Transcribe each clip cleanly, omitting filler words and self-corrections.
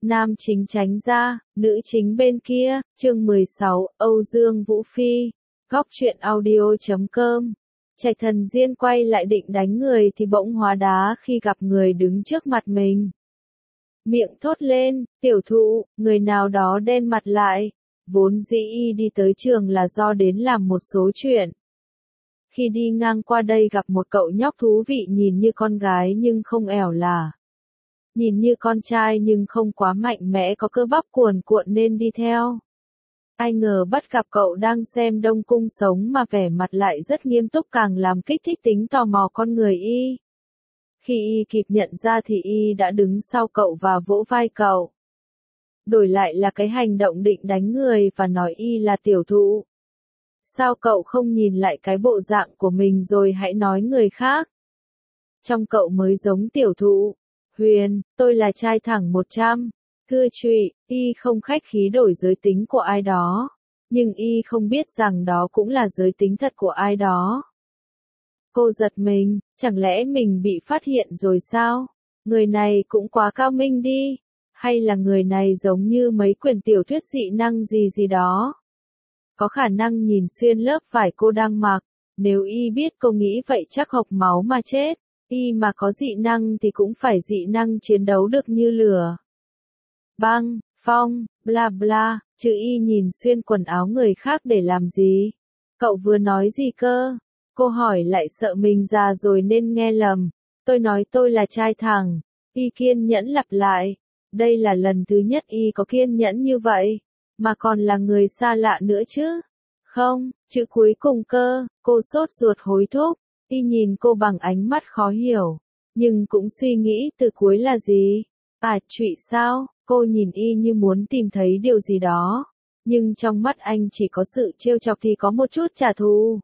Nam chính tránh ra, nữ chính bên kia, chương 16, Âu Dương Vũ Phi, góc truyện audio.com. Trạch Thần Diên quay lại định đánh người thì bỗng hóa đá khi gặp người đứng trước mặt mình. Miệng thốt lên, tiểu thụ, người nào đó đen mặt lại. Vốn dĩ y đi tới trường là do đến làm một số chuyện. Khi đi ngang qua đây gặp một cậu nhóc thú vị nhìn như con gái nhưng không ẻo lả. Nhìn như con trai nhưng không quá mạnh mẽ có cơ bắp cuồn cuộn nên đi theo. Ai ngờ bắt gặp cậu đang xem Đông Cung Sống mà vẻ mặt lại rất nghiêm túc càng làm kích thích tính tò mò con người y. Khi y kịp nhận ra thì y đã đứng sau cậu và vỗ vai cậu. Đổi lại là cái hành động định đánh người và nói y là tiểu thụ. Sao cậu không nhìn lại cái bộ dạng của mình rồi hãy nói người khác? Trong cậu mới giống tiểu thụ. Huyền, tôi là trai thẳng 100. Thưa trụy, y không khách khí đổi giới tính của ai đó. Nhưng y không biết rằng đó cũng là giới tính thật của ai đó. Cô giật mình, chẳng lẽ mình bị phát hiện rồi sao? Người này cũng quá cao minh đi. Hay là người này giống như mấy quyển tiểu thuyết dị năng gì gì đó? Có khả năng nhìn xuyên lớp vải cô đang mặc. Nếu y biết cô nghĩ vậy chắc hộc máu mà chết. Y mà có dị năng thì cũng phải dị năng chiến đấu được như lửa. Băng, phong, bla bla, chứ y nhìn xuyên quần áo người khác để làm gì? Cậu vừa nói gì cơ? Cô hỏi lại sợ mình già rồi nên nghe lầm. Tôi nói tôi là trai thẳng. Y kiên nhẫn lặp lại. Đây là lần thứ nhất y có kiên nhẫn như vậy. Mà còn là người xa lạ nữa chứ. Không, chữ cuối cùng cơ, cô sốt ruột hối thúc. Y nhìn cô bằng ánh mắt khó hiểu. Nhưng cũng suy nghĩ từ cuối là gì? À trụy sao? Cô nhìn y như muốn tìm thấy điều gì đó. Nhưng trong mắt anh chỉ có sự trêu chọc thì có một chút trả thù.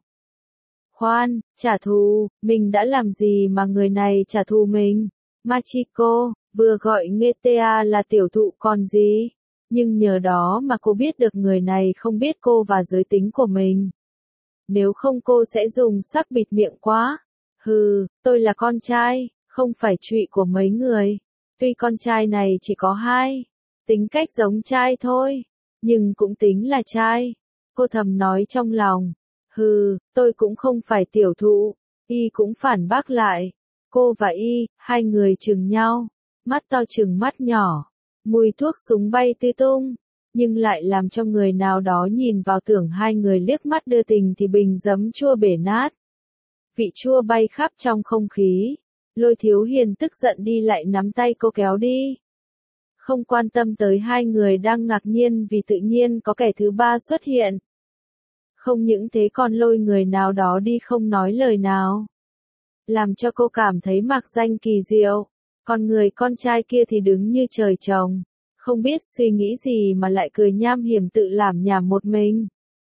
Khoan, trả thù, mình đã làm gì mà người này trả thù mình? Machiko, vừa gọi Ngetea là tiểu thụ còn gì? Nhưng nhờ đó mà cô biết được người này không biết cô và giới tính của mình. Nếu không cô sẽ dùng sắc bịt miệng quá. Hừ, tôi là con trai, không phải trụy của mấy người. Tuy con trai này chỉ có 2, tính cách giống trai thôi, nhưng cũng tính là trai. Cô thầm nói trong lòng. Hừ, tôi cũng không phải tiểu thụ. Y cũng phản bác lại. Cô và y, hai người chừng nhau, mắt to chừng mắt nhỏ. Mùi thuốc súng bay tứ tung, nhưng lại làm cho người nào đó nhìn vào tưởng hai người liếc mắt đưa tình thì bình giấm chua bể nát. Vị chua bay khắp trong không khí. Lôi Thiếu Hiền tức giận đi lại nắm tay cô kéo đi. Không quan tâm tới hai người đang ngạc nhiên vì tự nhiên có kẻ thứ ba xuất hiện. Không những thế còn lôi người nào đó đi không nói lời nào. Làm cho cô cảm thấy mạc danh kỳ diệu. Còn người con trai kia thì đứng như trời trồng. Không biết suy nghĩ gì mà lại cười nham hiểm tự làm nhảm một mình.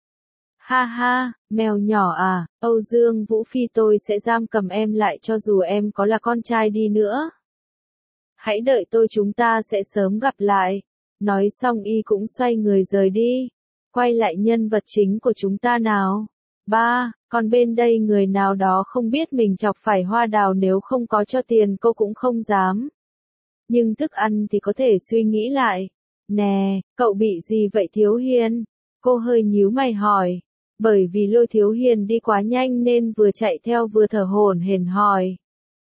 Ha ha, mèo nhỏ à, Âu Dương Vũ Phi tôi sẽ giam cầm em lại cho dù em có là con trai đi nữa. Hãy đợi tôi chúng ta sẽ sớm gặp lại. Nói xong y cũng xoay người rời đi. Quay lại nhân vật chính của chúng ta nào. Còn bên đây người nào đó không biết mình chọc phải hoa đào nếu không có cho tiền cô cũng không dám. Nhưng thức ăn thì có thể suy nghĩ lại. Nè, cậu bị gì vậy Thiếu Hiền? Cô hơi nhíu mày hỏi. Bởi vì Lôi Thiếu Hiền đi quá nhanh nên vừa chạy theo vừa thở hổn hển hỏi.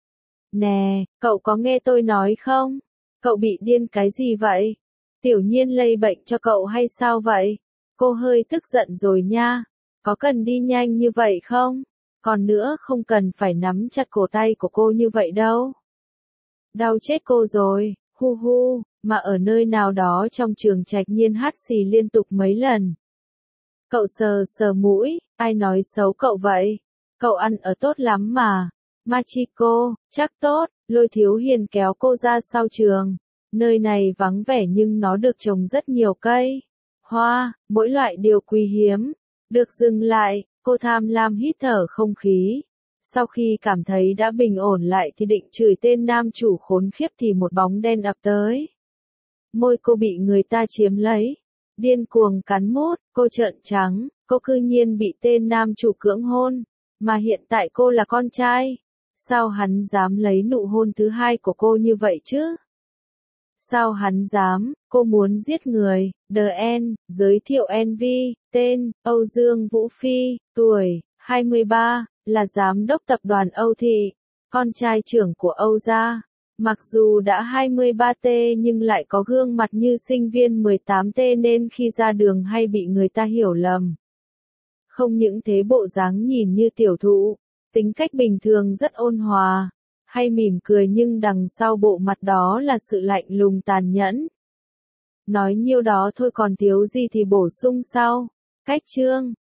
Nè, cậu có nghe tôi nói không? Cậu bị điên cái gì vậy? Tiểu Nhiên lây bệnh cho cậu hay sao vậy? Cô hơi tức giận rồi nha. Có cần đi nhanh như vậy không? Còn nữa không cần phải nắm chặt cổ tay của cô như vậy đâu. Đau chết cô rồi, hu hu, mà ở nơi nào đó trong trường Trạch Nhiên hắt xì liên tục mấy lần. Cậu sờ sờ mũi, ai nói xấu cậu vậy? Cậu ăn ở tốt lắm mà. Machiko, chắc tốt, Lôi Thiếu Hiền kéo cô ra sau trường. Nơi này vắng vẻ nhưng nó được trồng rất nhiều cây. Hoa, mỗi loại điều quý hiếm. Được dừng lại, cô tham lam hít thở không khí. Sau khi cảm thấy đã bình ổn lại thì định chửi tên nam chủ khốn khiếp thì một bóng đen ập tới. Môi cô bị người ta chiếm lấy. Điên cuồng cắn mút, cô trợn trắng, cô cư nhiên bị tên nam chủ cưỡng hôn. Mà hiện tại cô là con trai. Sao hắn dám lấy nụ hôn thứ hai của cô như vậy chứ? Sao hắn dám, cô muốn giết người, DN, giới thiệu NV, tên, Âu Dương Vũ Phi, tuổi, 23, là giám đốc tập đoàn Âu Thị, con trai trưởng của Âu gia. Mặc dù đã 23T nhưng lại có gương mặt như sinh viên 18T nên khi ra đường hay bị người ta hiểu lầm. Không những thế bộ dáng nhìn như tiểu thụ, tính cách bình thường rất ôn hòa, hay mỉm cười nhưng đằng sau bộ mặt đó là sự lạnh lùng tàn nhẫn. Nói nhiêu đó thôi còn thiếu gì thì bổ sung sau. Cách chương